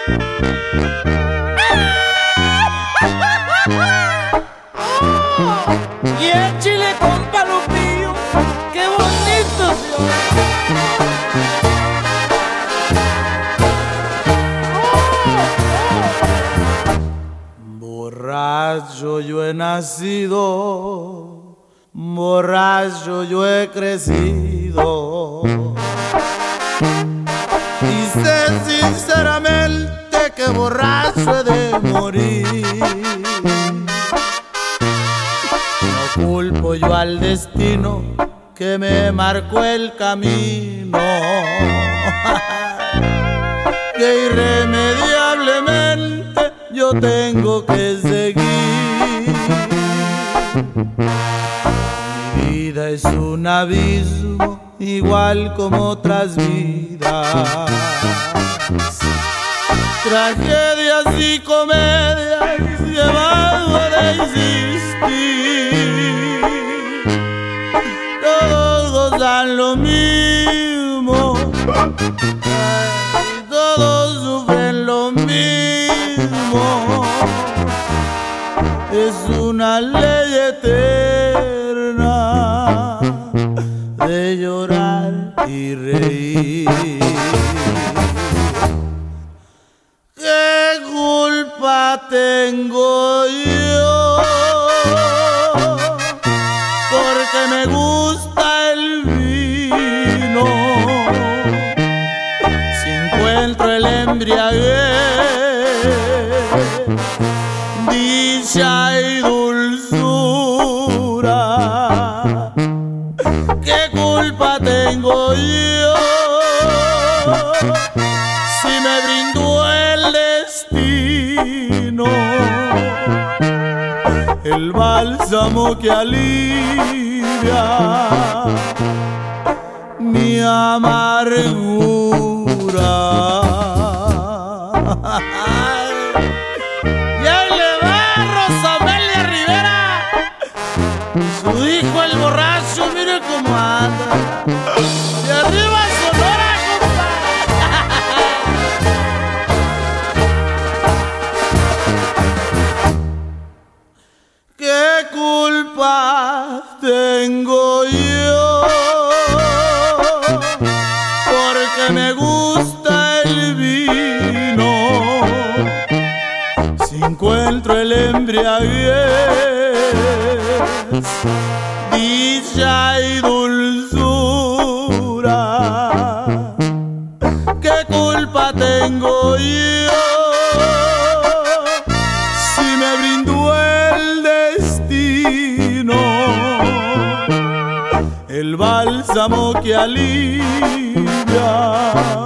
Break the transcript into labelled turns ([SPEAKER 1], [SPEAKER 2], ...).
[SPEAKER 1] Y el chile con palopillo, qué bonito se oye. Borracho yo he nacido, borracho yo he crecido, y sé sinceramente que borracho he de morir. No culpo yo al destino que me marcó el camino, que irremediablemente yo tengo que seguir. Mi vida es un abismo igual como otras vidas, tragedias y comedias llevado a existir. Todos gozan lo mismo y todos sufren lo mismo. Es una ley eterna de llorar y reír. ¿Qué culpa tengo yo? Porque me gusta el vino. Si encuentro el embriaguez, dicha y dulzura. ¿Qué culpa tengo yo? Si me brindó el destino el bálsamo que alivia mi amargura. Y ahí le va Rosamelia Rivera, su hijo el borracho, mire cómo anda. Y arriba Sonora, compadre. ¿Qué culpa tengo yo? Porque me gusta el vino. Si encuentro el embriaguez, dicha y dulzura. ¿Qué culpa tengo yo? Si me brindó el destino el bálsamo que alivia